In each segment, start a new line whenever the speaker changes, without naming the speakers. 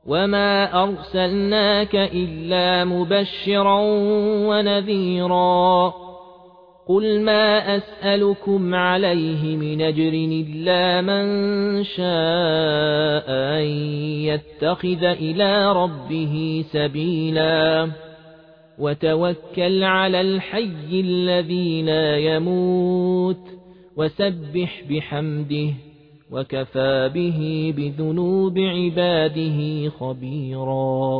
وما أرسلناك إلا مبشرا ونذيرا قل ما أسألكم عليه من أجر إلا من شاء أن يتخذ إلى ربه سبيلا وتوكل على الحي الذي لا يموت وسبح بحمده وكفى به بذنوب عباده خبيرا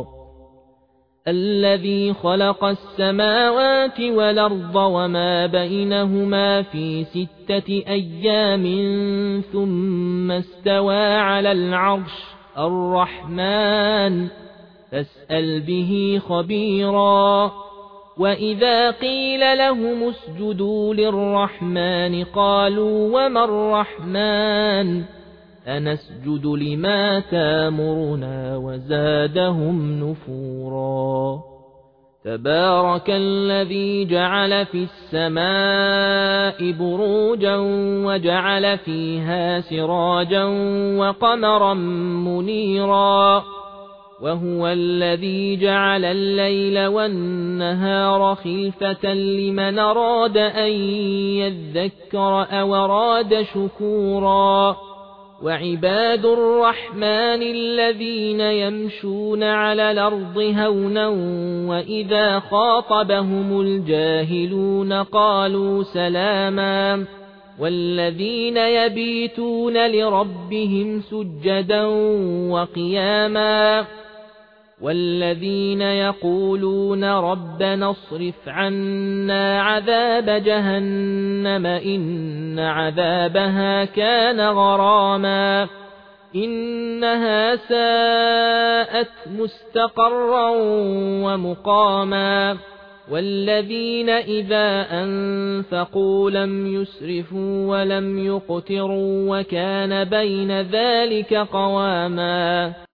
الذي خلق السماوات والأرض وما بينهما في 6 أيام ثم استوى على العرش الرحمن فاسأل به خبيرا وإذا قيل لهم اسجدوا للرحمن قالوا وما الرحمن أنسجد لما تامرنا وزادهم نفورا تبارك الذي جعل في السماء بروجا وجعل فيها سراجا وقمرا منيرا وهو الذي جعل الليل والنهار خلفة لمن أراد أن يذكر أو أراد شكورا وعباد الرحمن الذين يمشون على الأرض هونا وإذا خاطبهم الجاهلون قالوا سلاما والذين يبيتون لربهم سجدا وقياما والذين يقولون ربنا اصرف عنا عذاب جهنم إن عذابها كان غراما إنها ساءت مستقرا ومقاما والذين إذا أنفقوا لم يسرفوا ولم يقتروا وكان بين ذلك قواما